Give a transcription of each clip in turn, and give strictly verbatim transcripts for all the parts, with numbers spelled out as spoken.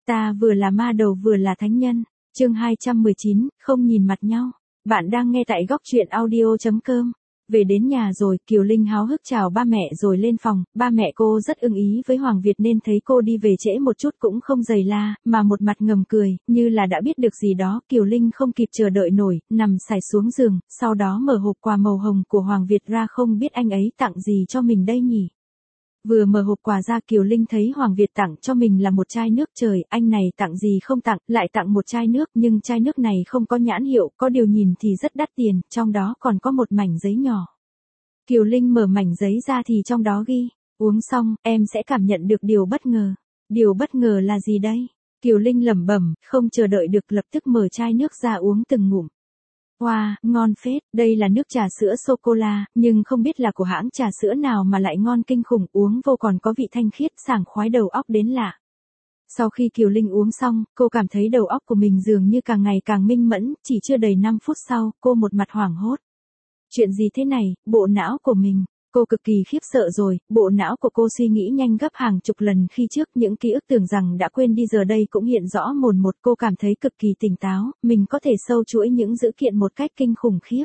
Ta vừa là ma đầu vừa là thánh nhân. Chương hai trăm mười chín, không nhìn mặt nhau. Bạn đang nghe tại góc truyện audio chấm com. Về đến nhà rồi, Kiều Linh háo hức chào ba mẹ rồi lên phòng, ba mẹ cô rất ưng ý với Hoàng Việt nên thấy cô đi về trễ một chút cũng không giày la, mà một mặt ngầm cười, như là đã biết được gì đó. Kiều Linh không kịp chờ đợi nổi, nằm sải xuống giường, sau đó mở hộp quà màu hồng của Hoàng Việt ra, không biết anh ấy tặng gì cho mình đây nhỉ. Vừa mở hộp quà ra, Kiều Linh thấy Hoàng Việt tặng cho mình là một chai nước. Trời, anh này tặng gì không tặng, lại tặng một chai nước, nhưng chai nước này không có nhãn hiệu, có điều nhìn thì rất đắt tiền, trong đó còn có một mảnh giấy nhỏ. Kiều Linh mở mảnh giấy ra thì trong đó ghi, uống xong, em sẽ cảm nhận được điều bất ngờ. Điều bất ngờ là gì đây? Kiều Linh lẩm bẩm, không chờ đợi được, lập tức mở chai nước ra uống từng ngụm. Wow, ngon phết, đây là nước trà sữa sô-cô-la, nhưng không biết là của hãng trà sữa nào mà lại ngon kinh khủng, uống vô còn có vị thanh khiết sảng khoái đầu óc đến lạ. Sau khi Kiều Linh uống xong, cô cảm thấy đầu óc của mình dường như càng ngày càng minh mẫn, chỉ chưa đầy năm phút sau, cô một mặt hoảng hốt. Chuyện gì thế này, bộ não của mình? Cô cực kỳ khiếp sợ rồi, bộ não của cô suy nghĩ nhanh gấp hàng chục lần khi trước, những ký ức tưởng rằng đã quên đi giờ đây cũng hiện rõ mồn một. Cô cảm thấy cực kỳ tỉnh táo, mình có thể sâu chuỗi những dữ kiện một cách kinh khủng khiếp.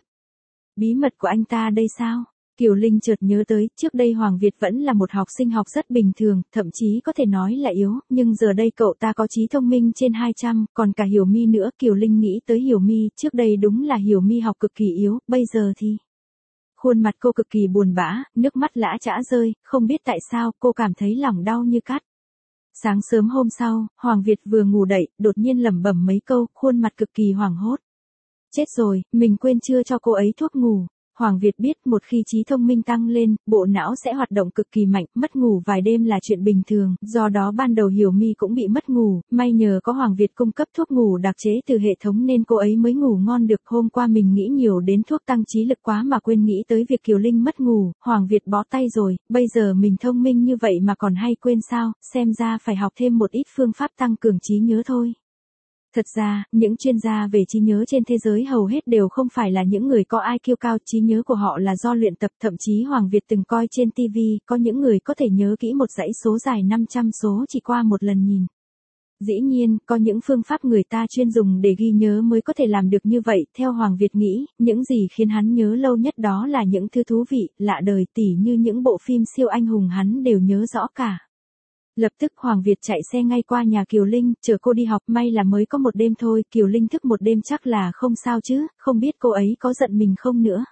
Bí mật của anh ta đây sao? Kiều Linh chợt nhớ tới, trước đây Hoàng Việt vẫn là một học sinh học rất bình thường, thậm chí có thể nói là yếu, nhưng giờ đây cậu ta có trí thông minh trên hai trăm, còn cả Hiểu My nữa. Kiều Linh nghĩ tới Hiểu My, trước đây đúng là Hiểu My học cực kỳ yếu, bây giờ thì... Khuôn mặt cô cực kỳ buồn bã, nước mắt lã chã rơi, không biết tại sao cô cảm thấy lòng đau như cắt. Sáng sớm hôm sau, Hoàng Việt vừa ngủ dậy, đột nhiên lẩm bẩm mấy câu, khuôn mặt cực kỳ hoảng hốt. Chết rồi, mình quên chưa cho cô ấy thuốc ngủ. Hoàng Việt biết một khi trí thông minh tăng lên, bộ não sẽ hoạt động cực kỳ mạnh, mất ngủ vài đêm là chuyện bình thường, do đó ban đầu Hiểu My cũng bị mất ngủ, may nhờ có Hoàng Việt cung cấp thuốc ngủ đặc chế từ hệ thống nên cô ấy mới ngủ ngon được. Hôm qua mình nghĩ nhiều đến thuốc tăng trí lực quá mà quên nghĩ tới việc Kiều Linh mất ngủ, Hoàng Việt bó tay rồi, bây giờ mình thông minh như vậy mà còn hay quên sao, xem ra phải học thêm một ít phương pháp tăng cường trí nhớ thôi. Thật ra, những chuyên gia về trí nhớ trên thế giới hầu hết đều không phải là những người có i kiu cao, trí nhớ của họ là do luyện tập, thậm chí Hoàng Việt từng coi trên ti vi, có những người có thể nhớ kỹ một dãy số dài năm trăm số chỉ qua một lần nhìn. Dĩ nhiên, có những phương pháp người ta chuyên dùng để ghi nhớ mới có thể làm được như vậy, theo Hoàng Việt nghĩ, những gì khiến hắn nhớ lâu nhất đó là những thứ thú vị, lạ đời, tỉ như những bộ phim siêu anh hùng hắn đều nhớ rõ cả. Lập tức Hoàng Việt chạy xe ngay qua nhà Kiều Linh, chờ cô đi học, may là mới có một đêm thôi, Kiều Linh thức một đêm chắc là không sao chứ, không biết cô ấy có giận mình không nữa.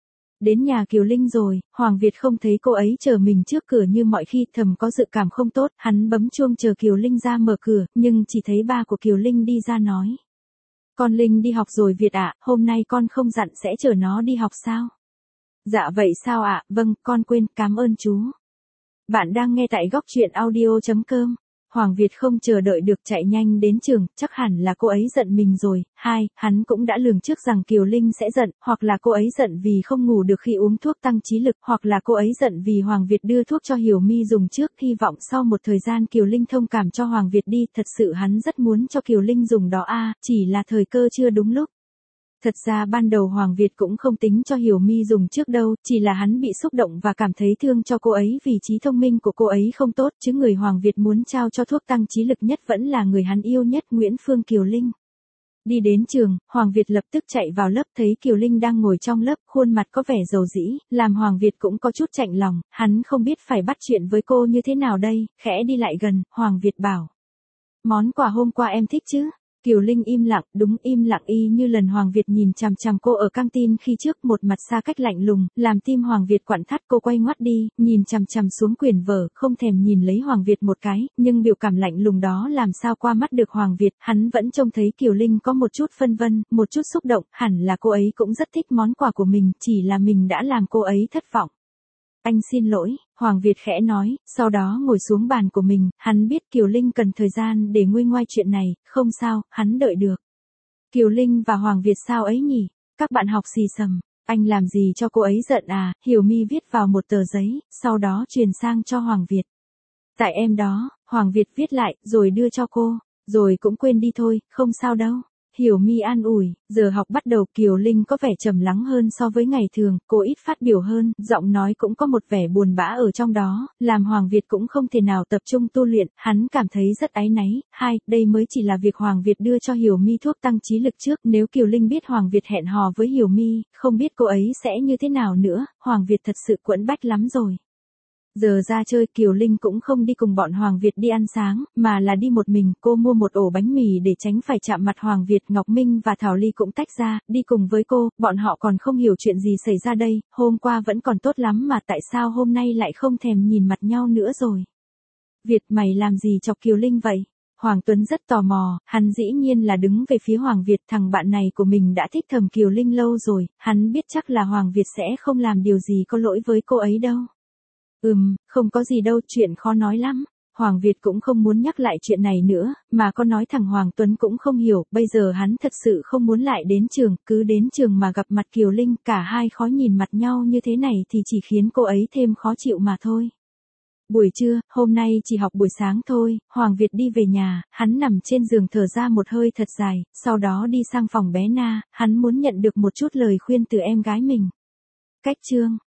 Đến nhà Kiều Linh rồi, Hoàng Việt không thấy cô ấy chờ mình trước cửa như mọi khi, thầm có dự cảm không tốt, hắn bấm chuông chờ Kiều Linh ra mở cửa, nhưng chỉ thấy ba của Kiều Linh đi ra nói. Con Linh đi học rồi Việt ạ, hôm nay con không dặn sẽ chở nó đi học sao? Dạ vậy sao ạ, vâng, con quên, cảm ơn chú. Bạn đang nghe tại góc truyện audio chấm com. Hoàng Việt không chờ đợi được chạy nhanh đến trường, chắc hẳn là cô ấy giận mình rồi. Hai, hắn cũng đã lường trước rằng Kiều Linh sẽ giận, hoặc là cô ấy giận vì không ngủ được khi uống thuốc tăng trí lực, hoặc là cô ấy giận vì Hoàng Việt đưa thuốc cho Hiểu My dùng trước, hy vọng sau một thời gian Kiều Linh thông cảm cho Hoàng Việt đi, thật sự hắn rất muốn cho Kiều Linh dùng đó a, à, chỉ là thời cơ chưa đúng lúc. Thật ra ban đầu Hoàng Việt cũng không tính cho Hiểu My dùng trước đâu, chỉ là hắn bị xúc động và cảm thấy thương cho cô ấy vì trí thông minh của cô ấy không tốt, chứ người Hoàng Việt muốn trao cho thuốc tăng trí lực nhất vẫn là người hắn yêu nhất, Nguyễn Phương Kiều Linh. Đi đến trường, Hoàng Việt lập tức chạy vào lớp, thấy Kiều Linh đang ngồi trong lớp, khuôn mặt có vẻ dầu dĩ, làm Hoàng Việt cũng có chút chạnh lòng, hắn không biết phải bắt chuyện với cô như thế nào đây, khẽ đi lại gần, Hoàng Việt bảo. Món quà hôm qua em thích chứ? Kiều Linh im lặng, đúng im lặng y như lần Hoàng Việt nhìn chằm chằm cô ở căng tin khi trước, một mặt xa cách lạnh lùng, làm tim Hoàng Việt quặn thắt. Cô quay ngoắt đi, nhìn chằm chằm xuống quyển vở, không thèm nhìn lấy Hoàng Việt một cái, nhưng biểu cảm lạnh lùng đó làm sao qua mắt được Hoàng Việt, hắn vẫn trông thấy Kiều Linh có một chút phân vân, một chút xúc động, hẳn là cô ấy cũng rất thích món quà của mình, chỉ là mình đã làm cô ấy thất vọng. Anh xin lỗi, Hoàng Việt khẽ nói, sau đó ngồi xuống bàn của mình, hắn biết Kiều Linh cần thời gian để nguôi ngoai chuyện này, không sao, hắn đợi được. Kiều Linh và Hoàng Việt sao ấy nhỉ? Các bạn học xì xầm, anh làm gì cho cô ấy giận à? Hiểu My viết vào một tờ giấy, sau đó truyền sang cho Hoàng Việt. Tại em đó, Hoàng Việt viết lại, rồi đưa cho cô, rồi cũng quên đi thôi, không sao đâu. Hiểu Mi an ủi, giờ học bắt đầu Kiều Linh có vẻ trầm lắng hơn so với ngày thường, cô ít phát biểu hơn, giọng nói cũng có một vẻ buồn bã ở trong đó, làm Hoàng Việt cũng không thể nào tập trung tu luyện, hắn cảm thấy rất áy náy. Hai, đây mới chỉ là việc Hoàng Việt đưa cho Hiểu Mi thuốc tăng trí lực trước, nếu Kiều Linh biết Hoàng Việt hẹn hò với Hiểu Mi, không biết cô ấy sẽ như thế nào nữa, Hoàng Việt thật sự quẫn bách lắm rồi. Giờ ra chơi Kiều Linh cũng không đi cùng bọn Hoàng Việt đi ăn sáng, mà là đi một mình, cô mua một ổ bánh mì để tránh phải chạm mặt Hoàng Việt. Ngọc Minh và Thảo Ly cũng tách ra, đi cùng với cô, bọn họ còn không hiểu chuyện gì xảy ra đây, hôm qua vẫn còn tốt lắm mà tại sao hôm nay lại không thèm nhìn mặt nhau nữa rồi. Việt, mày làm gì chọc Kiều Linh vậy? Hoàng Tuấn rất tò mò, hắn dĩ nhiên là đứng về phía Hoàng Việt, thằng bạn này của mình đã thích thầm Kiều Linh lâu rồi, hắn biết chắc là Hoàng Việt sẽ không làm điều gì có lỗi với cô ấy đâu. Ừm, không có gì đâu, chuyện khó nói lắm. Hoàng Việt cũng không muốn nhắc lại chuyện này nữa, mà có nói thằng Hoàng Tuấn cũng không hiểu, bây giờ hắn thật sự không muốn lại đến trường, cứ đến trường mà gặp mặt Kiều Linh, cả hai khó nhìn mặt nhau như thế này thì chỉ khiến cô ấy thêm khó chịu mà thôi. Buổi trưa, hôm nay chỉ học buổi sáng thôi, Hoàng Việt đi về nhà, hắn nằm trên giường thở ra một hơi thật dài, sau đó đi sang phòng bé Na, hắn muốn nhận được một chút lời khuyên từ em gái mình. Cách chương